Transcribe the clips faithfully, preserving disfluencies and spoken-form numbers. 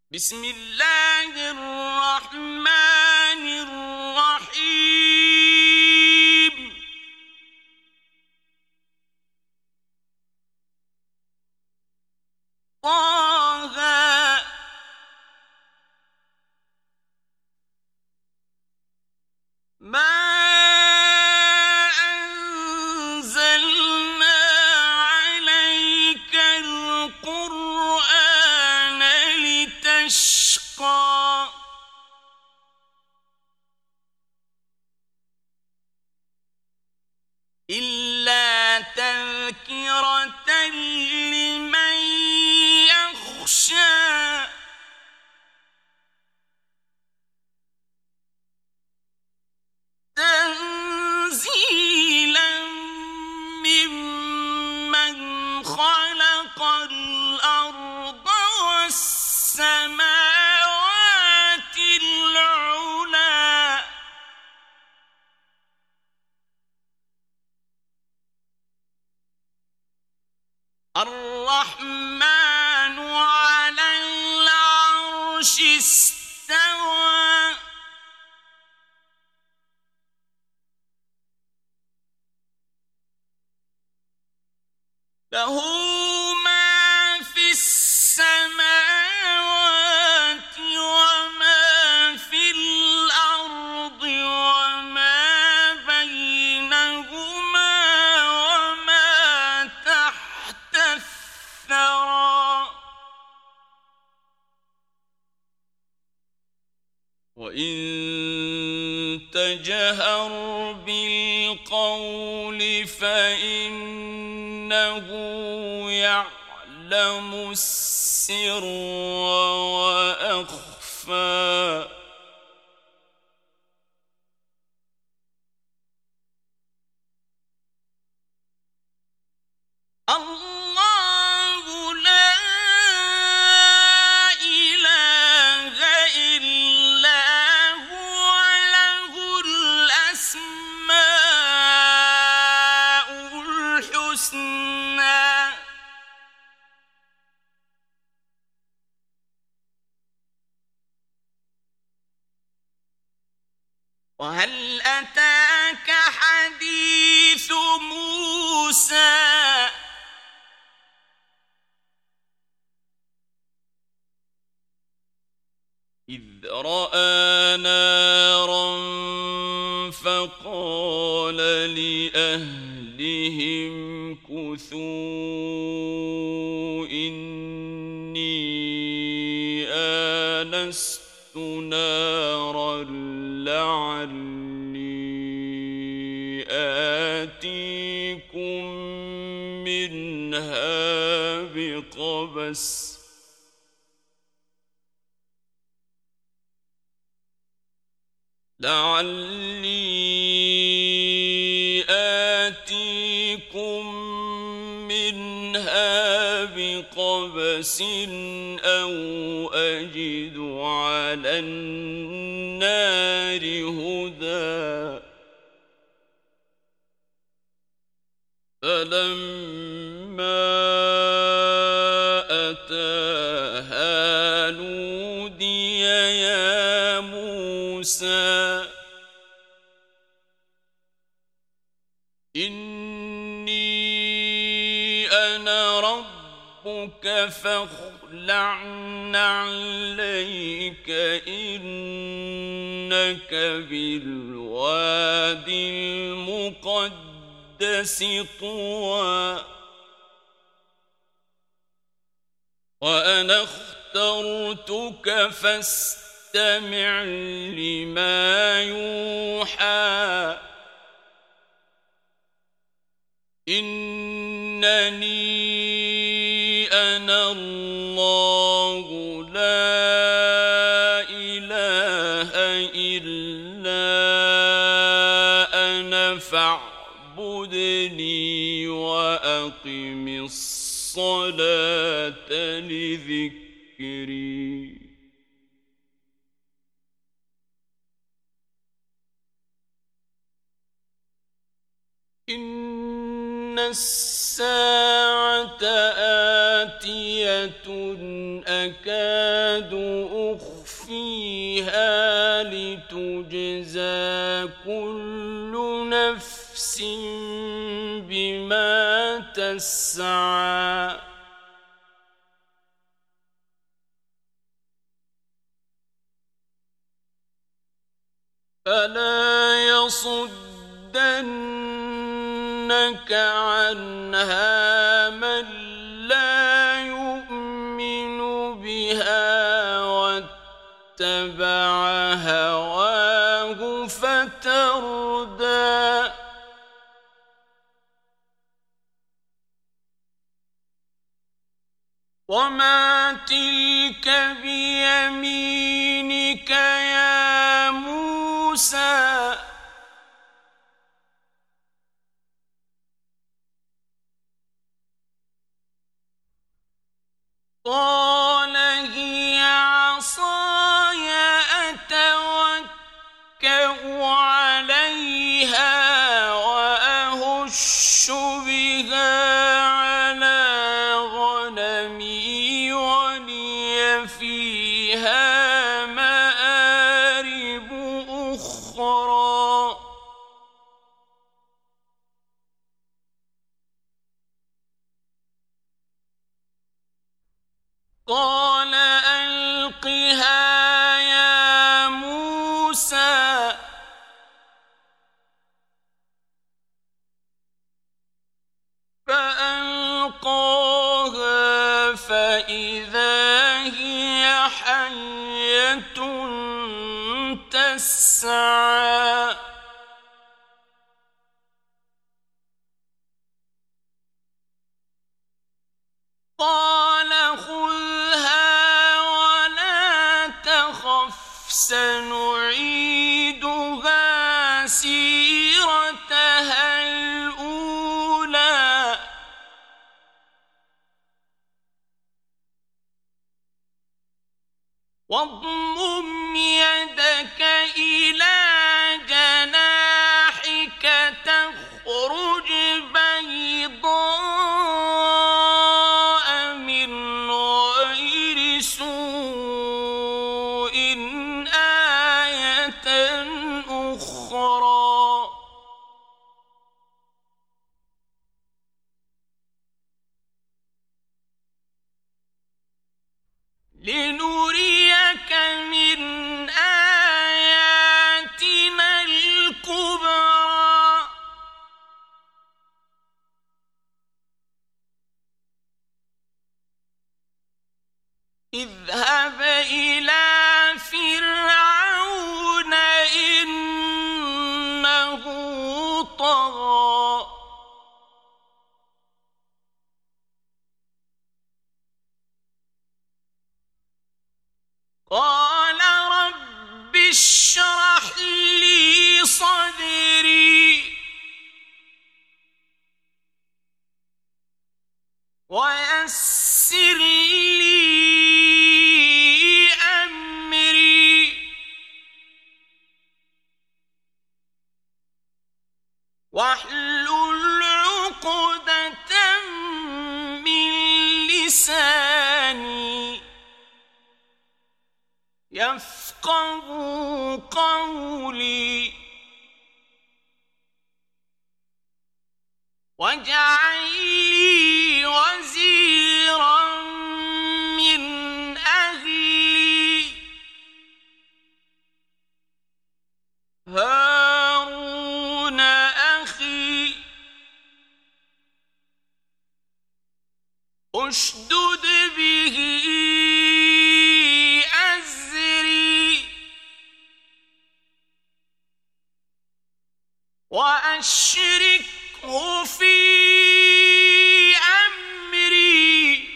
بسم الله الرحمن الرحيم طه ما أنزلنا عليك القرآن لتشقى إلا تذكرة لمن يخشى تنزيلا ممن خلق الأرض والسماوات العلى الرحمن على العرش استوى له ما في السماوات وما في الأرض وما بينهما وما تحت الثرى وإن تجهر بالقول فإنه يعلم السر وأخفى الله لا إله إلا هو له الأسماء الحسنى وهل أتاك حديث موسى إذ رأى نارا فقال لأهلهم كثوا إني آنست نارا لعلي آتيكم منها بقبس لعلي آتيكم منها بقبس أو أجد على النار هدى فلما أتاها نودي يا موسى إني أنا ربك فاخلع نعليك إنك بالوادي المقدس طوى وأنا اخترتك فاستمع لما يوحى إنني أنا الله لا إله إلا أنا فاعبدني وأقم الصلاة لذكري إن الساعة آتية أكاد أخفيها لتجزى كل نفس بما تسعى فلا يصدنك عنها من لا يؤمن بها واتبع هواه فتردى وما تلك بيمينك يا موسى قال هي عصاي أتوكأ عليها وأهش بها على غنمي ولي فيها مآرب أخرى قال ألقها يا موسى فألقاها فإذا هي حية تسعى قال خذها ولا تخف سنعيدها سيرتها الأولى واضمم يدك إلى جناحك تخرج بيضاء من غير سوء آية أخرى لنريك من آياتنا الكبرى اذهب إلى فرعون إنه طغى قال رب اشرح لي صدري ويسر لي أمري واحلل عقدة من لساني يفقهوا قولي واجعل لي وزيرا من أهلي هارون أخي اشدد به أزري وأشركه في أمري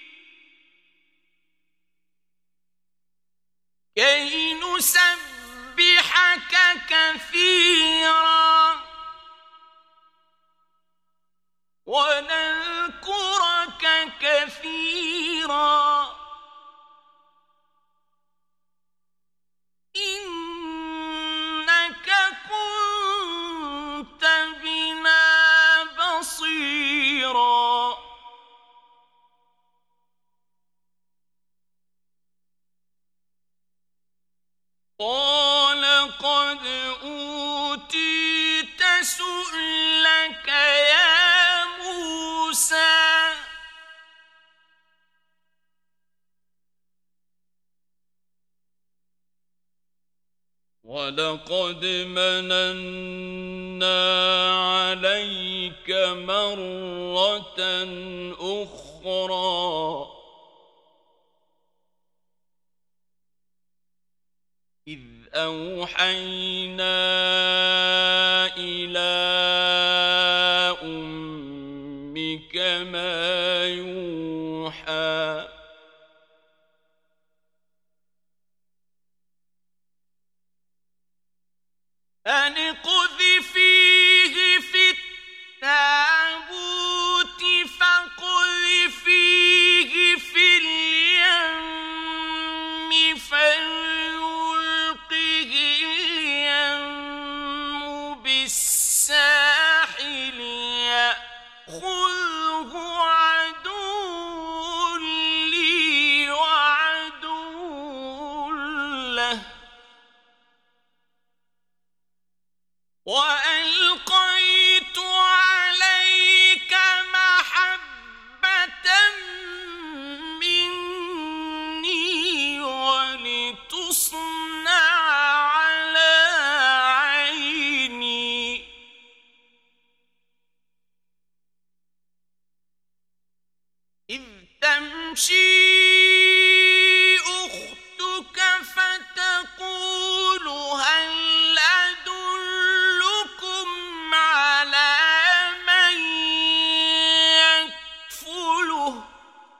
كي نسبحك كثيرا ونذكرك كثيرا إنك كنت بنا بصيرا وَلَقَدْ مَنَنَّا عَلَيْكَ مَرَّةً أُخْرَى إِذْ أَوْحَيْنَا إِلَىٰ أُمِّكَ مَا يُوحَىٰ أَنِ اقْذِفِيهِ فِي التَّابُوتِ فَاقْذِفِيهِ فِي الْيَمِّ فَلْيُلْقِهِ الْيَمُّ بِالسَّاحِلِ يَأْخُذْهُ عَدُوٌّ لِّي وَعَدُوٌّ لَّهُ وَأَلْقَيْتُ عَلَيْكَ مَحَبَّةً مِّنِّي وَلِتُصْنَعَ عَلَىٰ عَيْنِي إِذْ تَمْشِي أُخْتُكَ فَتَقُولُ هَلْ أَدُلُّكُمْ عَلَىٰ مَن يَكْفُلُهُ ۖ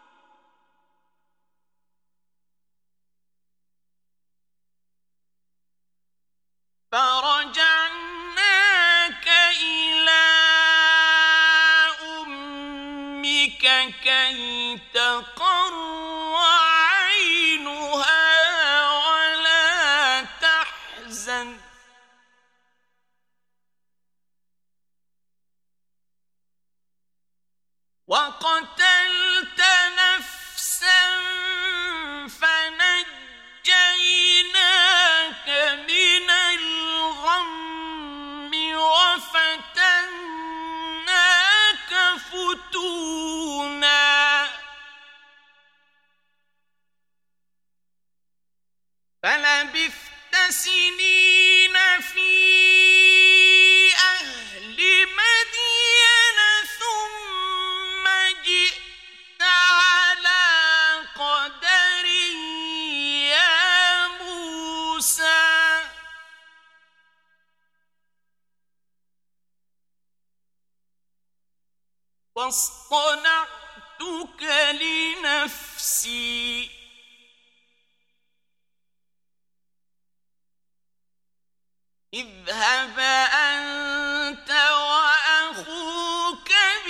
فَرَجَعْنَاكَ إِلَىٰ أُمِّكَ كَيْ تَقَرَّ عَيْنُهَا وَلَا تَحْزَنَ ۚ وَقَتَلْتَ نَفْسًا فَنَجَّيْنَاكَ مِنَ الْغَمِّ وَفَتَنَّاكَ فُتُونًا فَلَبِثْتَ سِنِينَ فِي أَهْلِ مَدْيَنَ ثُمَّ جِئْتَ عَلَىٰ قَدَرٍ يَا مُوسَىٰ وَاصْطَنَعْتُكَ لِنَفْسِي اذْهَبْ أَنتَ وَأَخُوكَ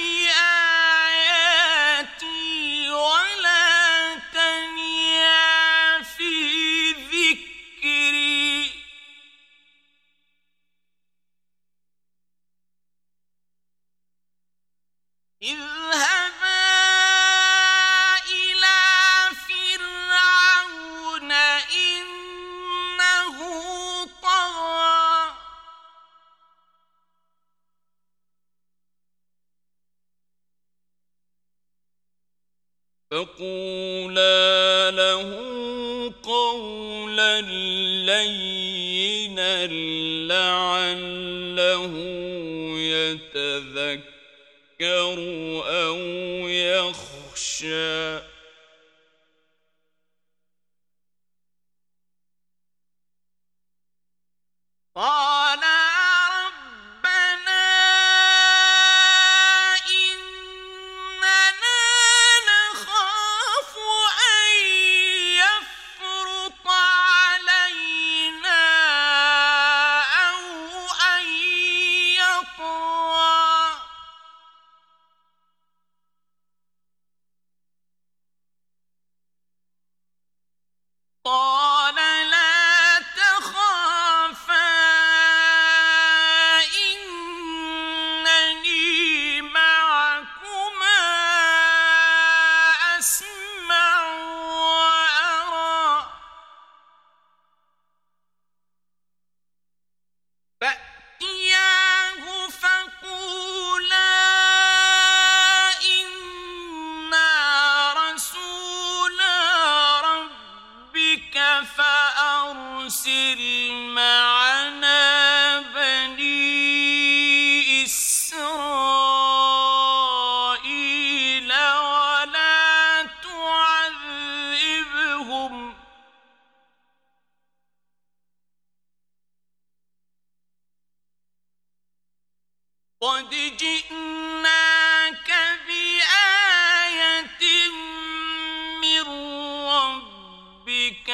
بِآيَاتِي وَلَا تَنِيَا فِي ذِكْرِي اذْهَبَا إِلَىٰ فِرْعَوْنَ إِنَّهُ طَغَىٰ فَقُولَا لَهُ قَوْلًا لَّيِّنًا لَّعَلَّهُ يَتَذَكَّرُ أَوْ يَخْشَىٰ قَالَ رَبَّنَا إِنَّنَا نَخَافُ أَن يَفْرُطَ عَلَيْنَا أَوْ أَن يَطْغَىٰ قَالَ لَا تَخَافَا إِنَّنِي مَعَكُمَا أَسْمَعُ وَأَرَىٰ فَأْتِيَاهُ فَقُولَا إِنَّا رَسُولَا رَبِّكَ أرسل معنا بني إسرائيل ولا تعذبهم قد جئناك بآية من ربك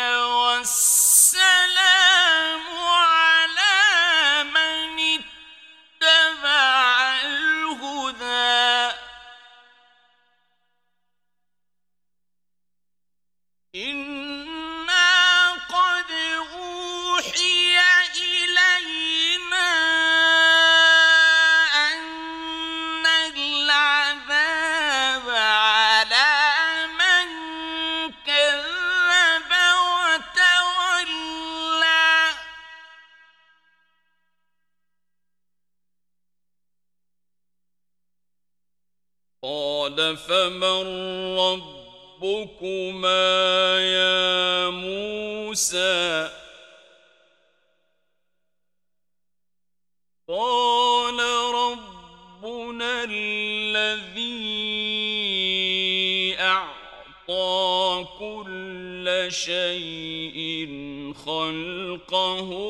والسلام على من اتبع الهدى إنا قد أوحي إلينا أن العذاب على من كذب وتولى قال فمن ربكما يا موسى قال ربنا الذي أعطى كل شيء خلقه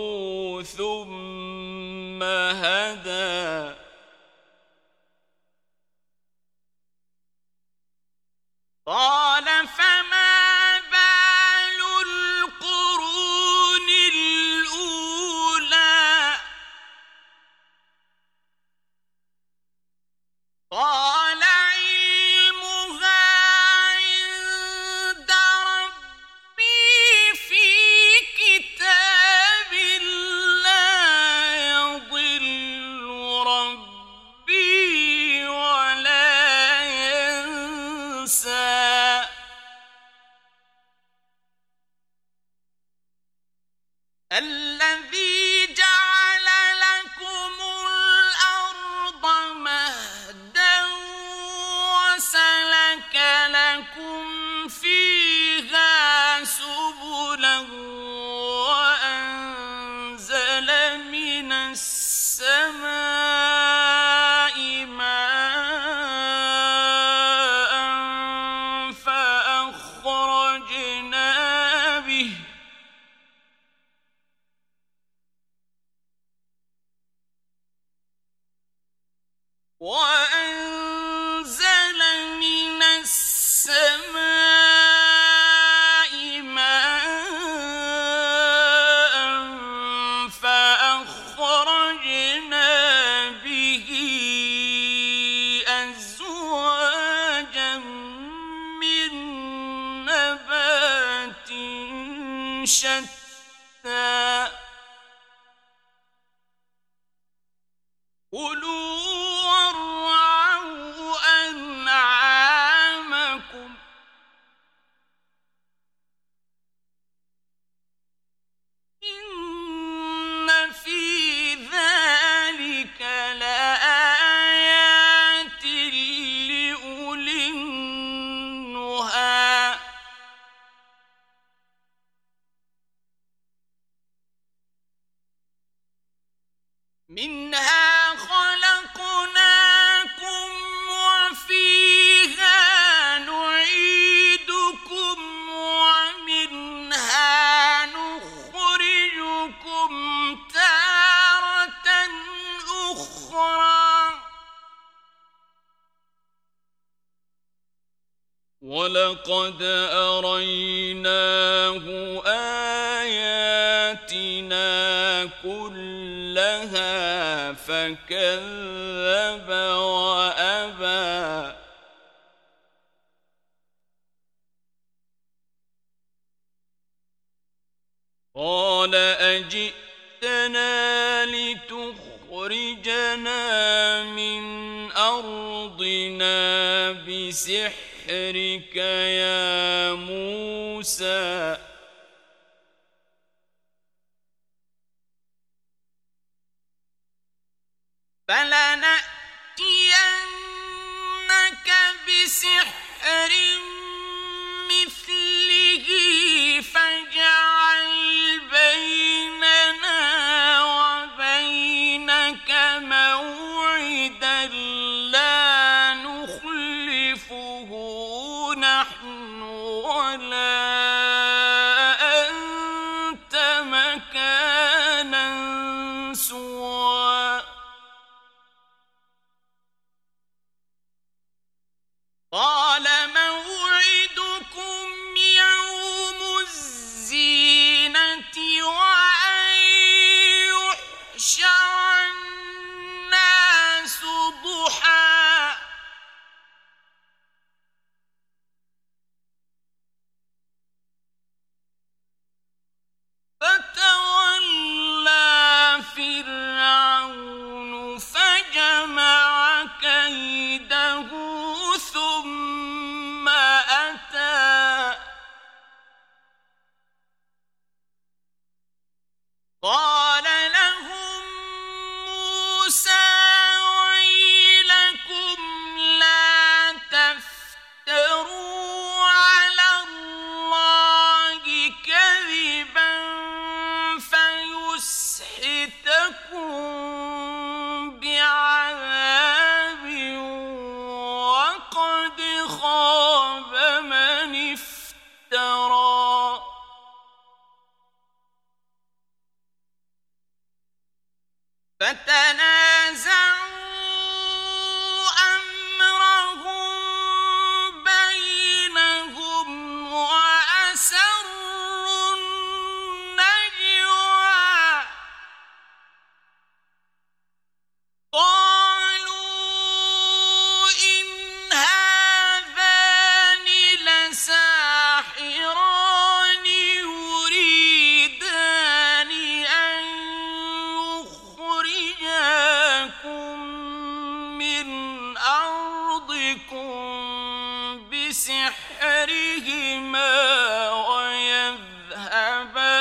ثم هدى قال فما بال القرون الأولى قال علمها عند ربي في كتاب لا يضل ربي ولا ينسى الذي جعل لكم الأرض مهدا وسلك لكم فيها سبلا وأنزل من السماء ماء فأخرجنا به وأنزل من السماء ماء فأخرجنا به أزواجا من نبات شتى كلوا وارعوا أنعامكم إن في ذلك لآيات لأولي النهى منها خلقناكم وفيها نعيدكم ومنها نخرجكم تارة أخرى ولقد أريناه آياتنا كلها فكذب وأبى قال أجئتنا لتخرجنا من أرضنا بسحرك يا موسى فلنأتينك بسحر مثله فاجعل بيننا فتنازعوا أمرهم بينهم وأسروا النجوى قالوا إن هذان لساحران يريدان أن يخرجاكم من أرضكم بسحرهما ويذهبا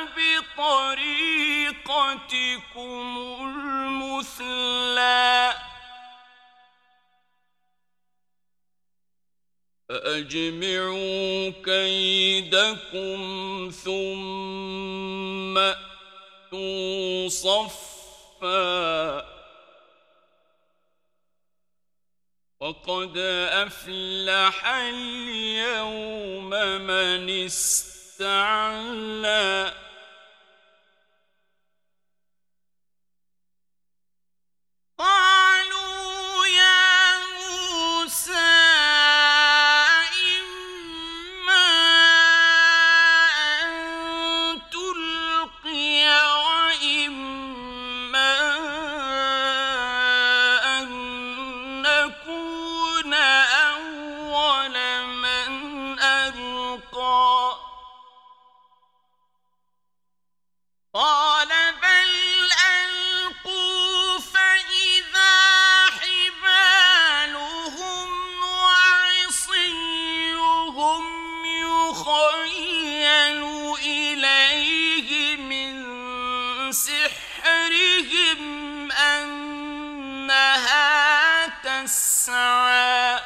بطريقتكم المثلى فأجمعوا كيدكم ثم أتوا صفا وقد أفلح اليوم من استعلى قالوا يا موسى إما أن تلقي وإما أن نكون أول من ألقى قال بل ألقوا فإذا حبالهم وعصيهم يخيل إليه من سحرهم أنها تسعى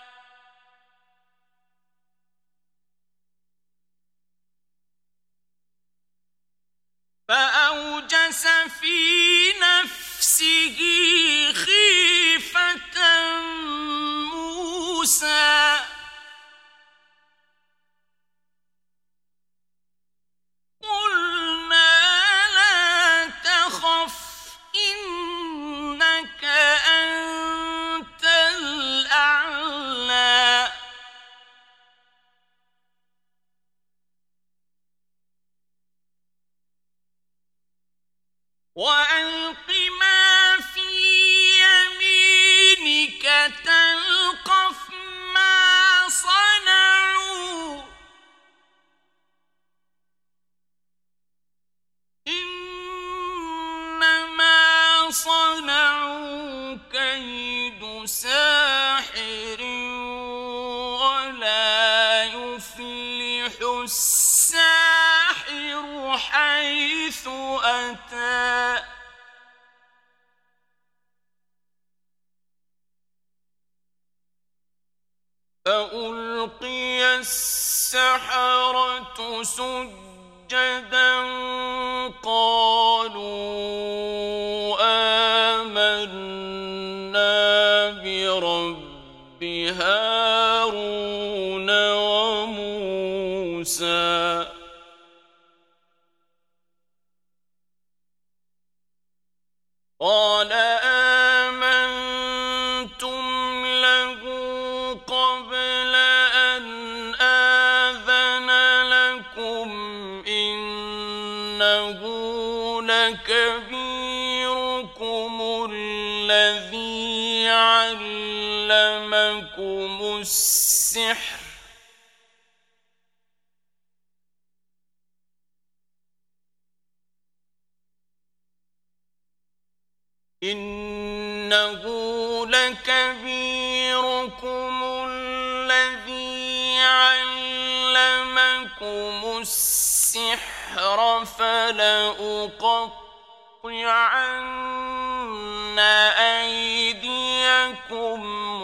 فأوجس في نفسه خيفة موسى قلنا لا تخف إنك أنت الأعلى وألق ما في يمينك تلقف ما صنعوا إنما صنعوا كيد ساحر ولا يفلح الساحر حيث أتى فألقي السحرة سجدا قالوا آمنا برب هارون وموسى قال آمنتم له قبل أن آذن لكم إنه لكبيركم الذي علمكم السحر إنه لكبيركم الذي علمكم السحر فلأقطعن أيديكم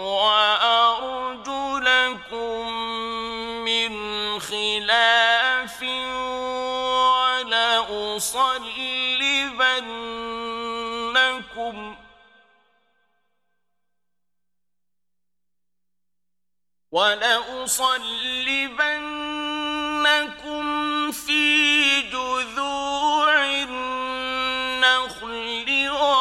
وأرجلكم من خلاف ولأصلبنكم ولأصلبنكم في جذوع النخل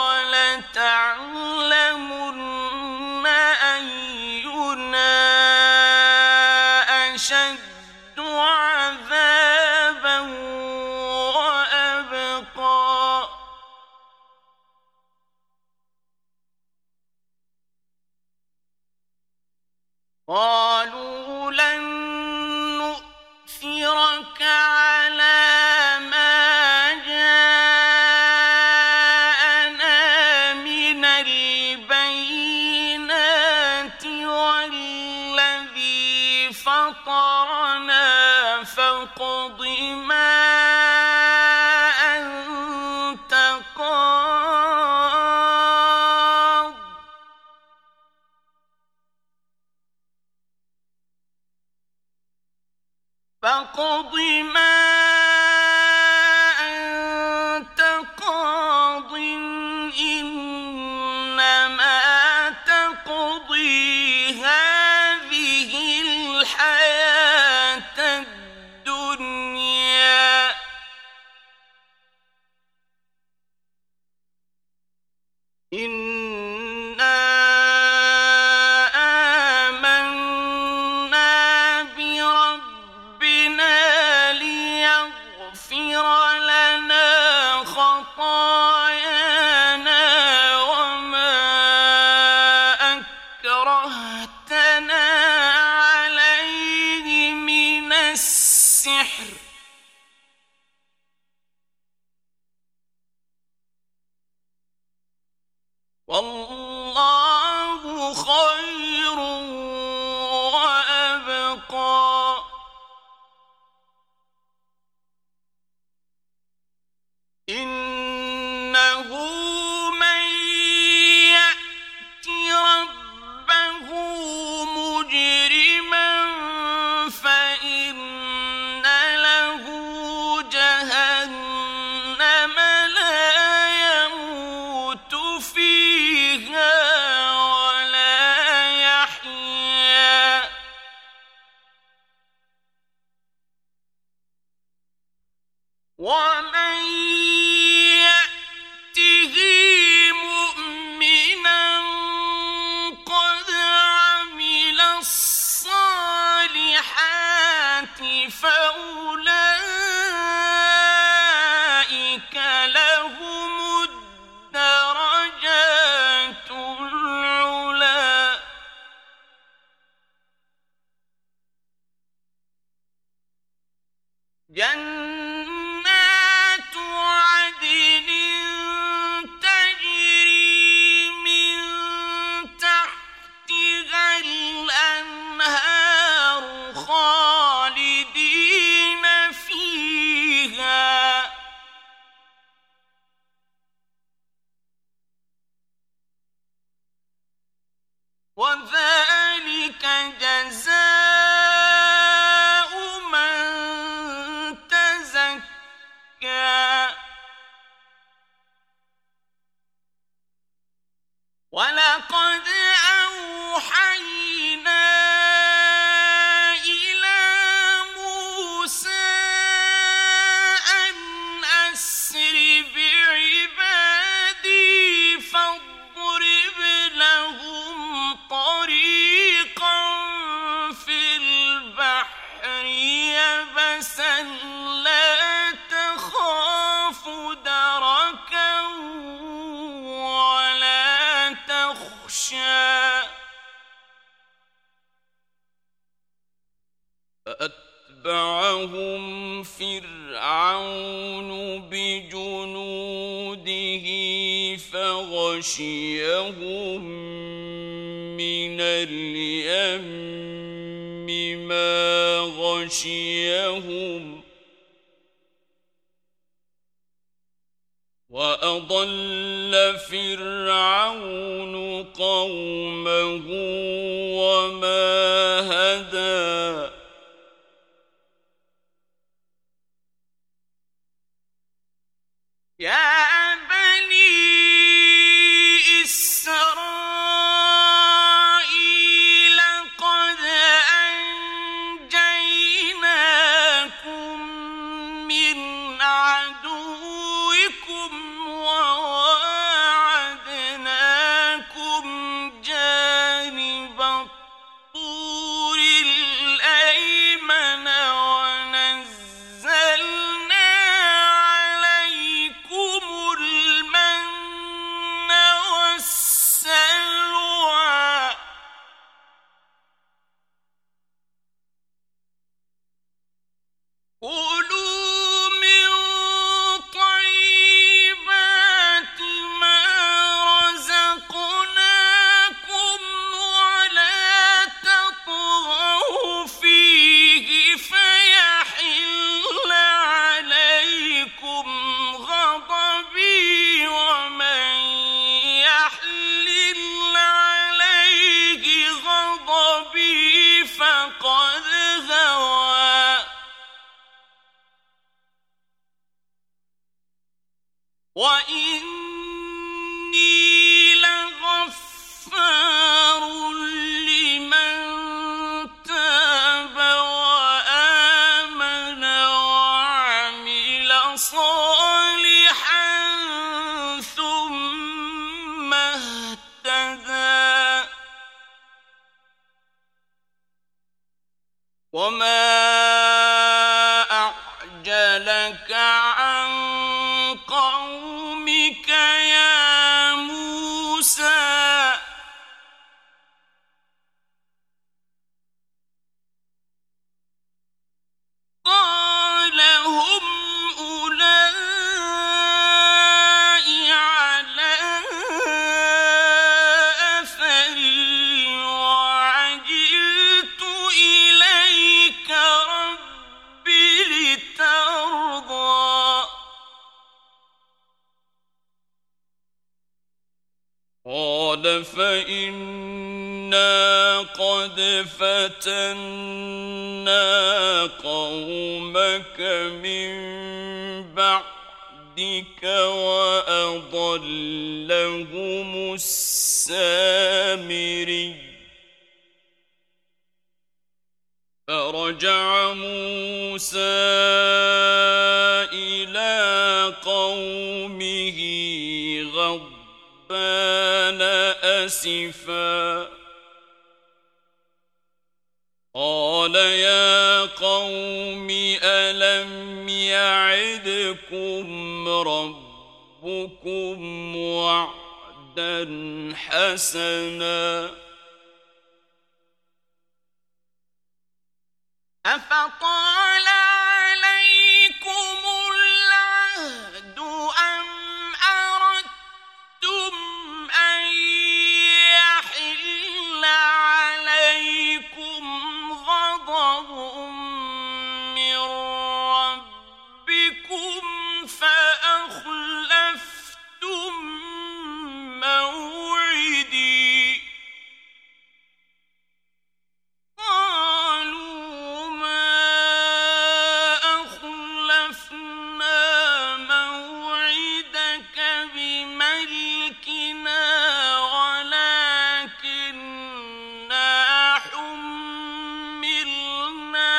ما أنت قاض فاقض ما أنت قاض إنما تقضي هذه الحياة الدنيا إنا آمنا بربنا ليغفر لنا خطايانا وما أكرهتنا عليه من السحر والله خير وأبقى إنه من يأت ربه مجرما فإن له جهنم لا يموت فيها ولا يحيا ومن يأته مؤمنا قد عمل الصالحات فأولئك لهم الدرجات العلى جنات عدن تجري من تحتها الأنهار خالدين فيها وذلك جزاء من تزكى ولقد أوحينا إلى موسى أن أسر بعبادي فاضرب لهم طريقا في البحر يبسا لا تخاف دركا ولا تخشى فأتبعهم فرعون بجنوده فغشيهم من اليم ما غشيهم وأضل فرعون قومه وما هدى يا بني إسرائيل قد أنجيناكم من عدوكم وواعدناكم جانب الطور الأيمن ونزلنا عليكم المن والسلوى كلوا من وإني لغفار لمن تاب وآمن وعمل صالحا ثم اهتدى وما أعجلك عن قومك يا موسى قال هم أولئك على أثري وعجلت إليك رب لترضى قال فإنا قد فتنا قومك من بعدك وأضلهم السامري فرجع موسى إلى قومه غضبان أسفا قال يا قوم ألم يعدكم ربكم وعدا حسنا أفطال عليكم العهد أم أردتم أن يحل عليكم غضب من ربكم فأخلفتم موعدي قالوا ما أخلفنا موعدك بملكنا ولكننا حملنا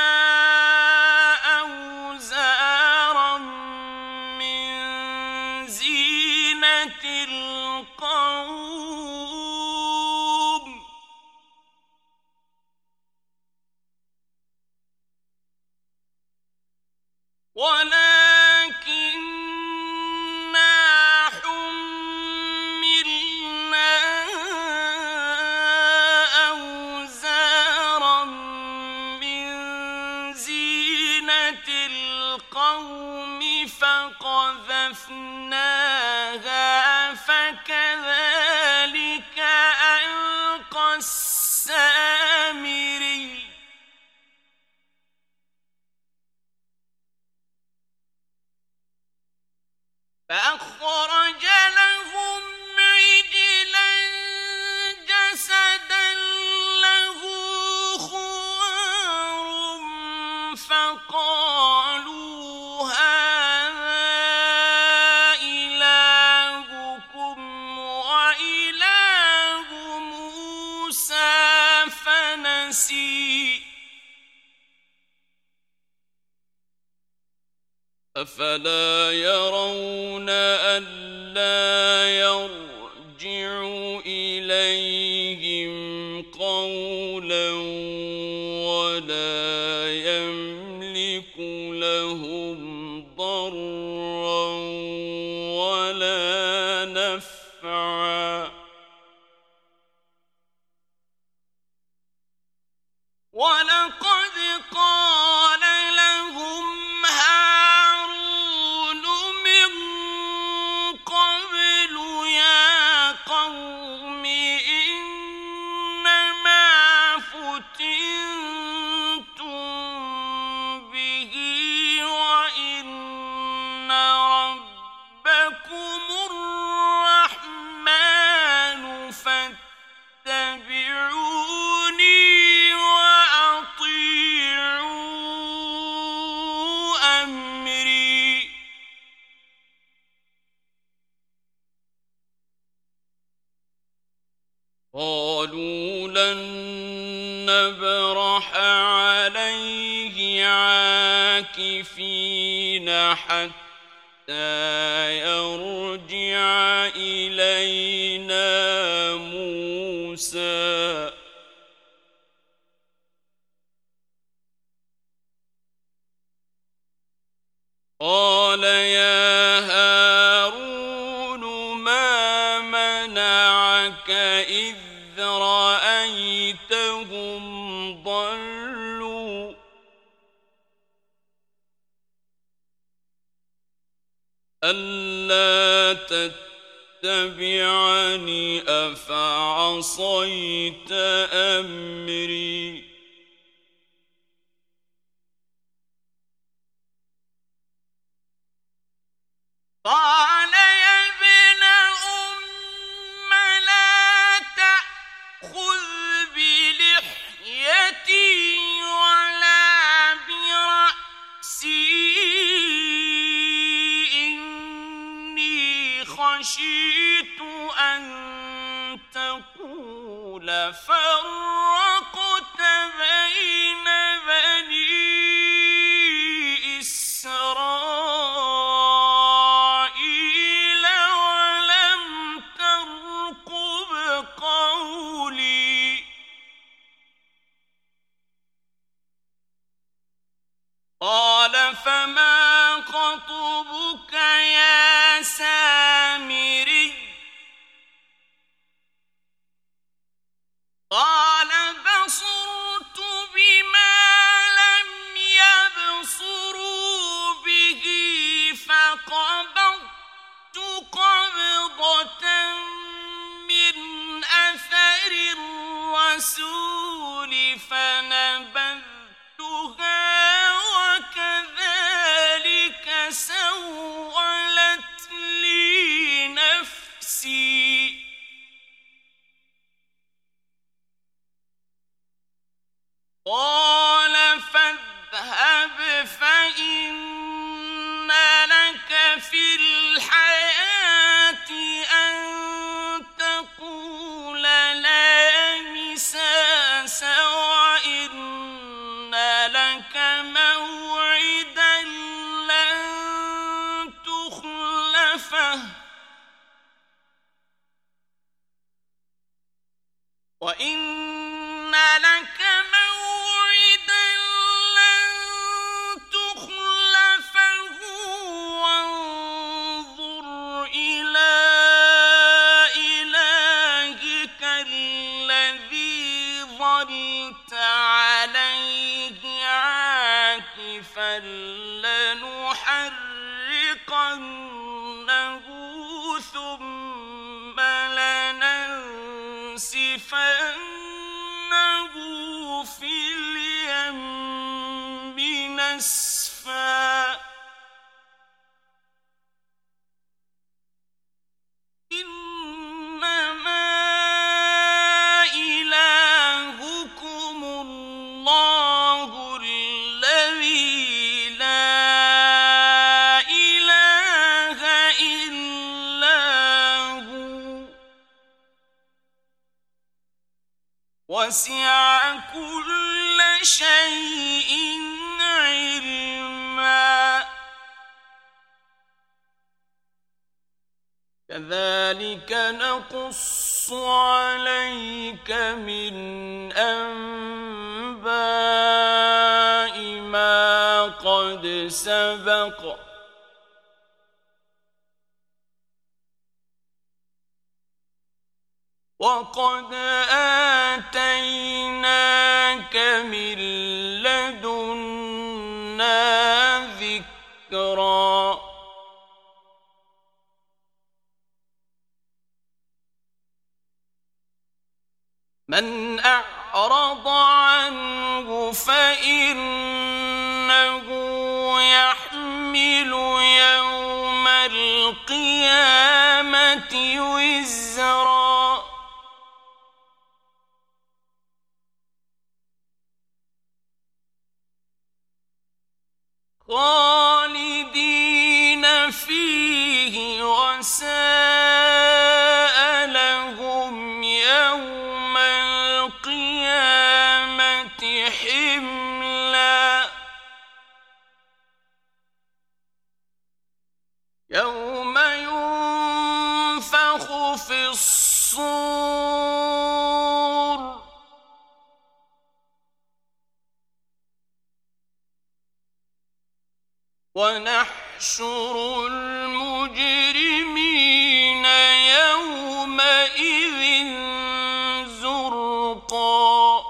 أوزارا من زينة القوم ولكننا حملنا أوزارا من زينة القوم فقذفناها فكذلك ألقى السامري فأخرج لهم عجلا جسدا له خوار فقالوا هذا إلهكم وإله موسى فنسي أفلا يرون ألا يرجع إليهم قولا ولا يملك لهم ضرا ولا نفعا ولقد قال لهم هارون من قبل يا قوم إنما فتنتم به وإن قالوا لن نبرح عليه عاكفين حتى يرجع إلينا موسى قال يا هارون ما منعك إذ رأيتهم ضلوا ألا تتبعني أفعصيت أمري قال يا ابن أم لا تأخذ بلحيتي ولا برأسي إني خشيت أن تقول فرقت بين بني إسرائيل ولم ترقب قولي قال فما خطبك يا سامري قال بصرت بما لم يبصروا به فقبضت قبضة من أثر الرسول فنبذتها وكذلك سولت لي نفسي قال فاذهب فإن لك في الحياة أن تقول لا مساس وإن لك موعدا لن تخلفه وإن لك موعدا لن تخلفه وانظر إلى إلهك الذي ظلت عليه عاكفا لنحرقنه ثم لننسفنه في اليم نسفا إنما إلهكم الله الذي لا إله إلا هو وسع كل شيء علما كذلك نقص عليك من أنباء ما قد سبق وقد آتيناك من لدنا ذكرا من أعرض عنه فإنه يحمل يوم القيامة وزرا خالدين فيه وساء لهم يوم يوم ينفخ في الصور ونحشر المجرمين يومئذ زرقا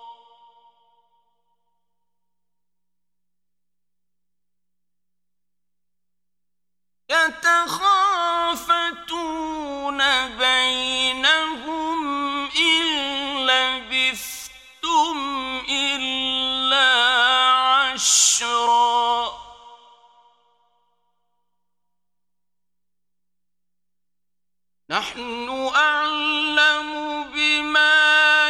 يتخافتون بينهم إن لبثتم إلا عشرا نحن أعلم بما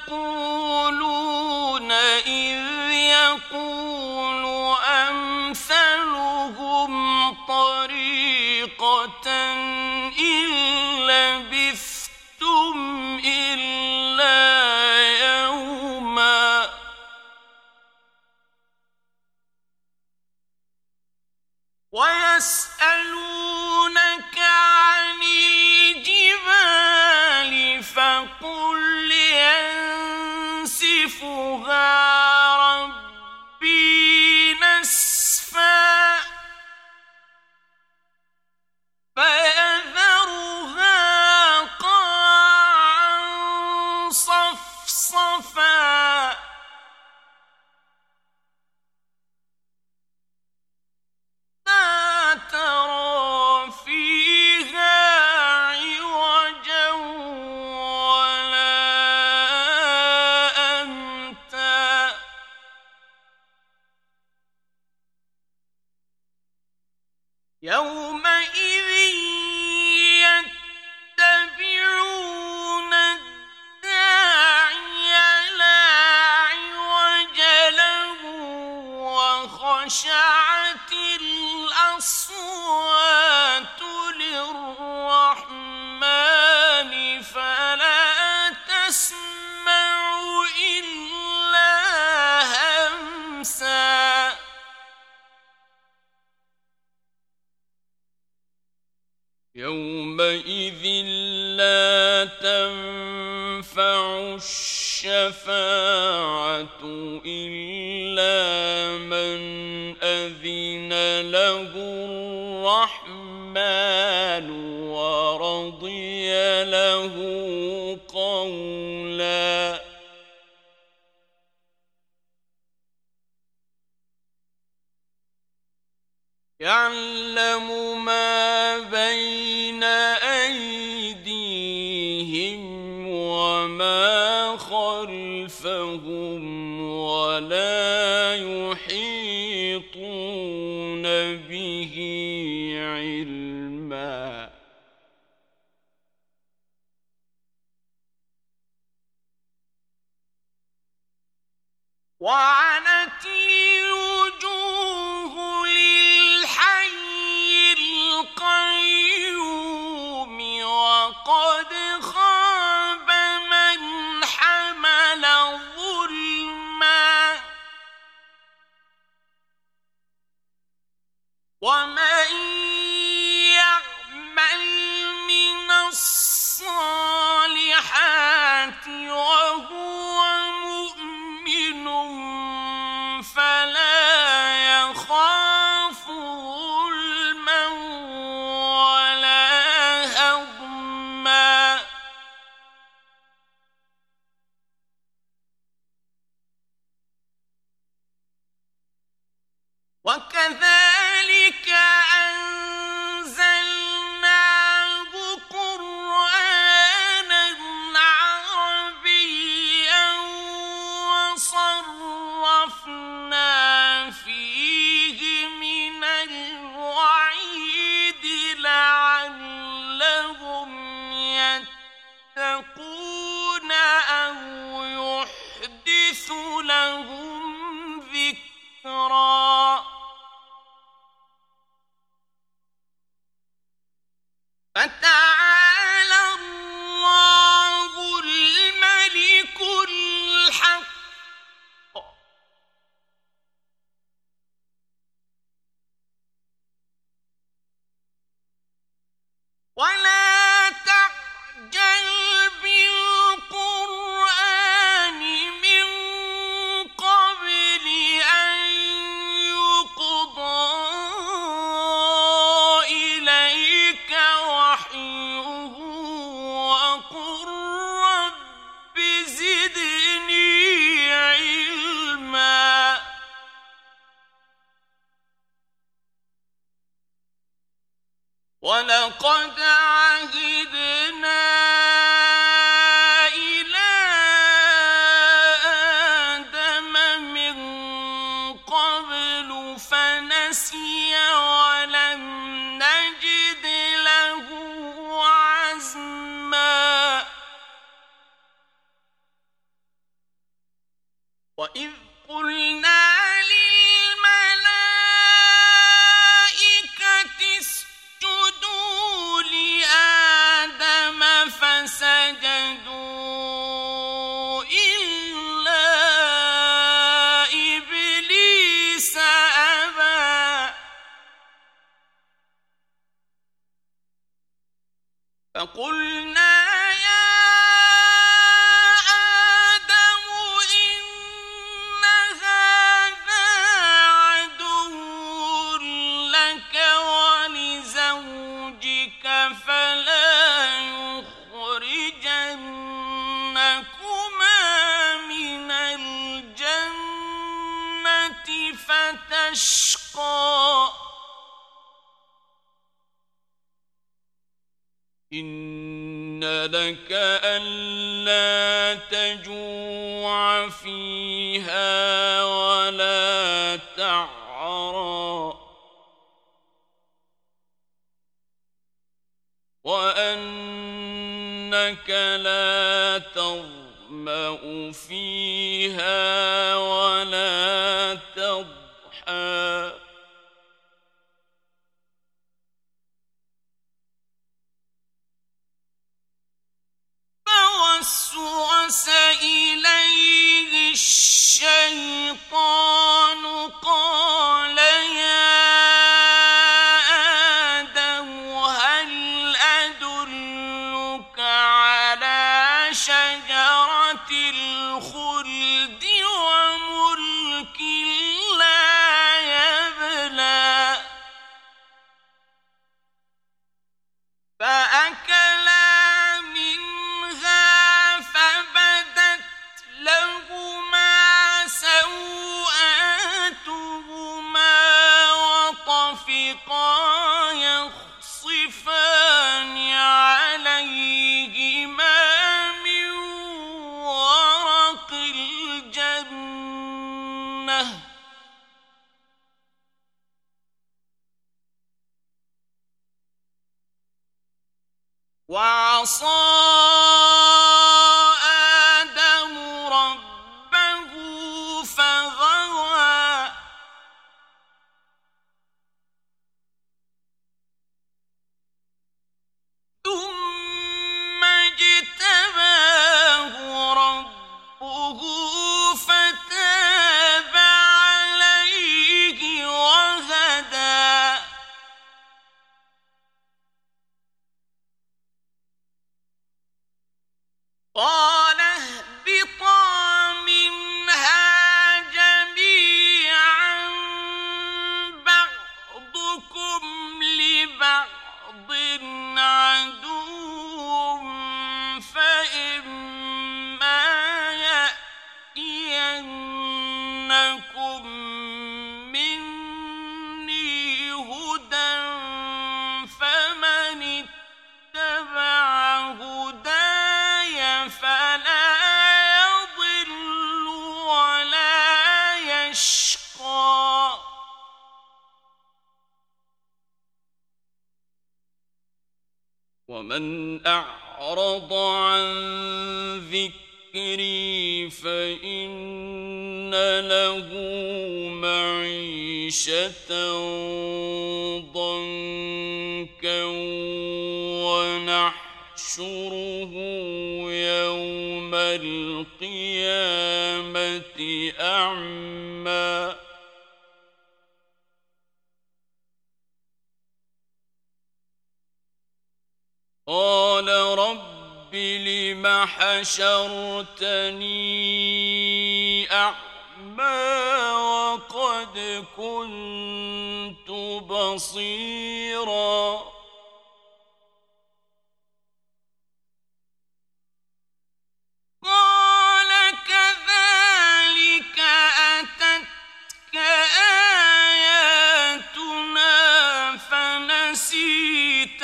يقولون إذ يقول أمثلهم طريقة إن لبثتم إلا يوما ويسألونك عن الجبال فقل ينسفها ربي نسفا فيذرها قاعا صفصفا لا ترى فيها عوجا ولا أمتا يومئذ يتبعون الداعي لا عوج له وخشعت الأصوات للرحمن فلا تسمع إلا همسا يومئذ لا تنفع الشفاعة إلا من أذن له الرحمن ورضي له قولا يعلم ما بين أيديهم وما خلفهم ولا يحيطون به علما وعنت الوجوه للحي القيوم وقد خاب من حمل ظلما ومن يعمل من الصالحات وهو مؤمن فلا يخاف ظلما ولا هضما وكذلك أنزلناه قرآنا عربيا وصرفنا فيه من الوعيد لعلهم يتقون أو يحدث لهم ذكرا فتعالى الله الملك الحق وَلَقَدْ عَهِدْنَا إِلَىٰ آدَمَ مِن قَبْلُ فَنَسِيَ وَلَمْ نَجِدْ لَهُ عَزْمًا وَإِذْ قُلْنَا فسجدوا إلا إبليس أبى فقلنا يا آدم إن هذا عدو لك ولزوجك فلا فتشقى إن لك ألا تجوع فيها ولا تعرى وأنك لا تظمأ فيها ولا تضحى فوسوس إليه الشيطان قال يا آدم هل أدلك على شجرة الخلد وملك لا يبلى فأكلا منها فبدت لهما سوآتهما وطفقا يخصفان عليهما من ورق الجنة وعصى آدم ربه فغوى ثم اجتباه ربه فتاب عليه وهدى قال اهبطا منها جميعا بعضكم لبعض عدو فإما يأتينكم مني هدى فمن اتبع هداي فلا يضل ولا يشقى ومن أعرض عن ذكري فإن له معيشة ضنكا ونحشره يوم القيامة أعمى قال رب لم حشرتني أعمى وقد كنت بصيرا قال كذلك أتتك آياتنا فنسيتها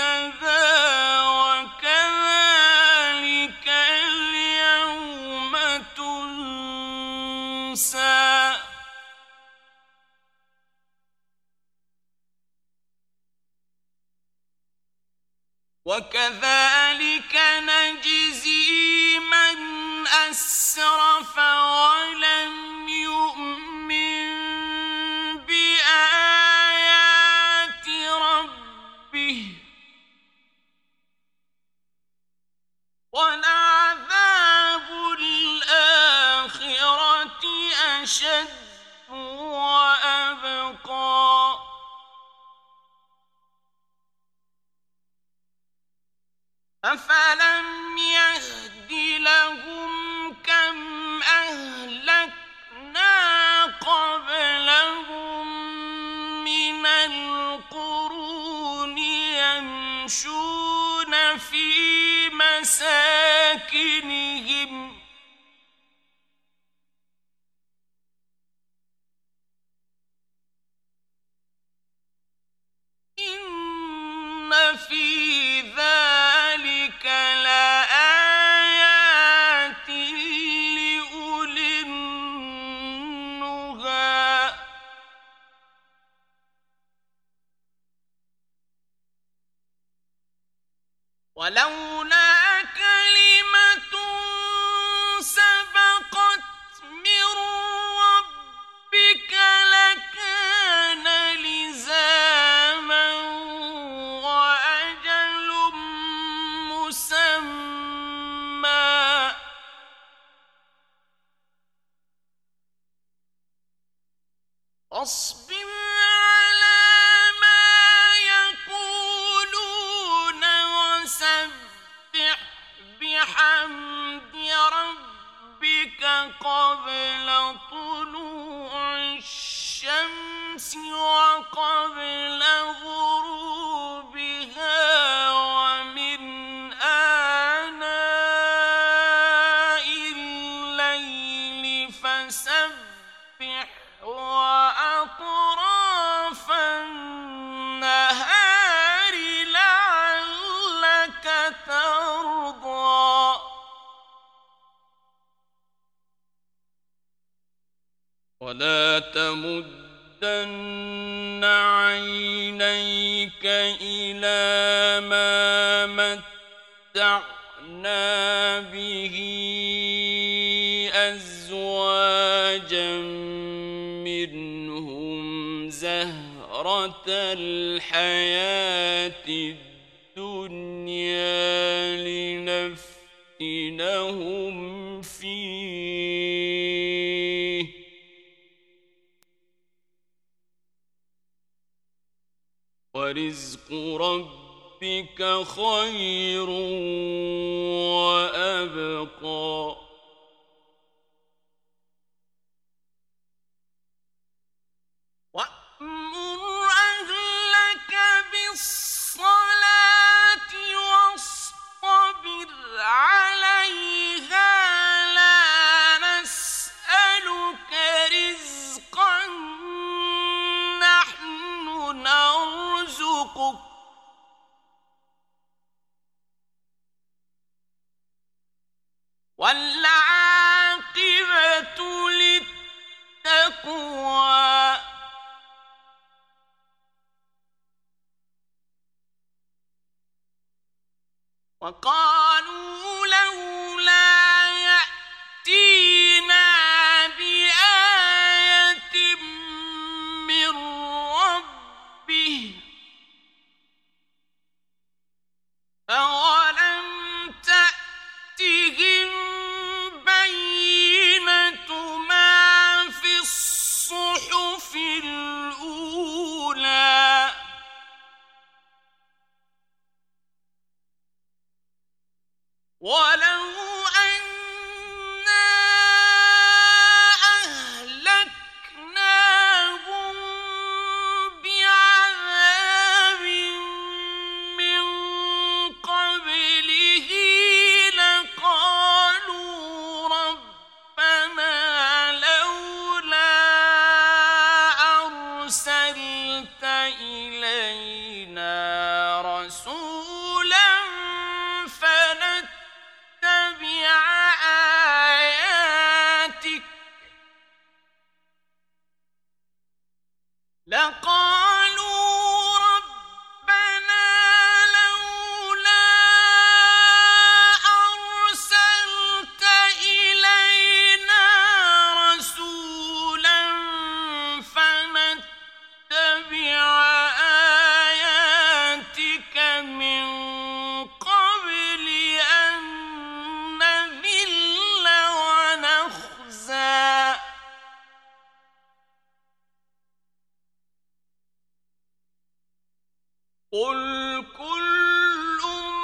وكذلك نجزي من أسرف ولم يؤمن بآيات ربه ولعذاب الآخرة أشد وأبقى أفلم يهد لهم كم أهلكنا قبلهم من القرون يمشون في مساكنهم إن في ذلك لآيات لأولي النهى ولولا كلمة سبقت من ربك لكان لزاما وأجل مسمى فاصبر على ما يقولون وسبح بحمد ربك قبل طلوع الشمس وقبل غروبها ومن آناء الليل فسبح وأطراف النهار لعلك ترضى ولا تمدن عينيك إلى ما متعنا به أزواجا منهم زهرة الحياة الدنيا لنفتنهم فيه ورزق ربك خير وأبقى وأمر أهلك بالصلاة واصطبر عليها لا نسألك رزقا نحن نرزقك والعاقبة للتقوى وقالوا لولا يأتينا بآية من ربه أولم تأتهم بينة ما في الصحف الأولى ولو أنا أهلكناهم بعذاب من قبله لقالوا ربنا لولا أرسلت إلينا رسولا فنتبع قُلْ كُلٌّ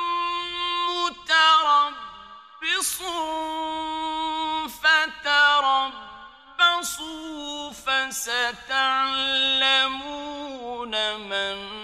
مُّتَرَبِّصٌ فَتَرَبَّصُوا فَسَتَعْلَمُونَ مَنْ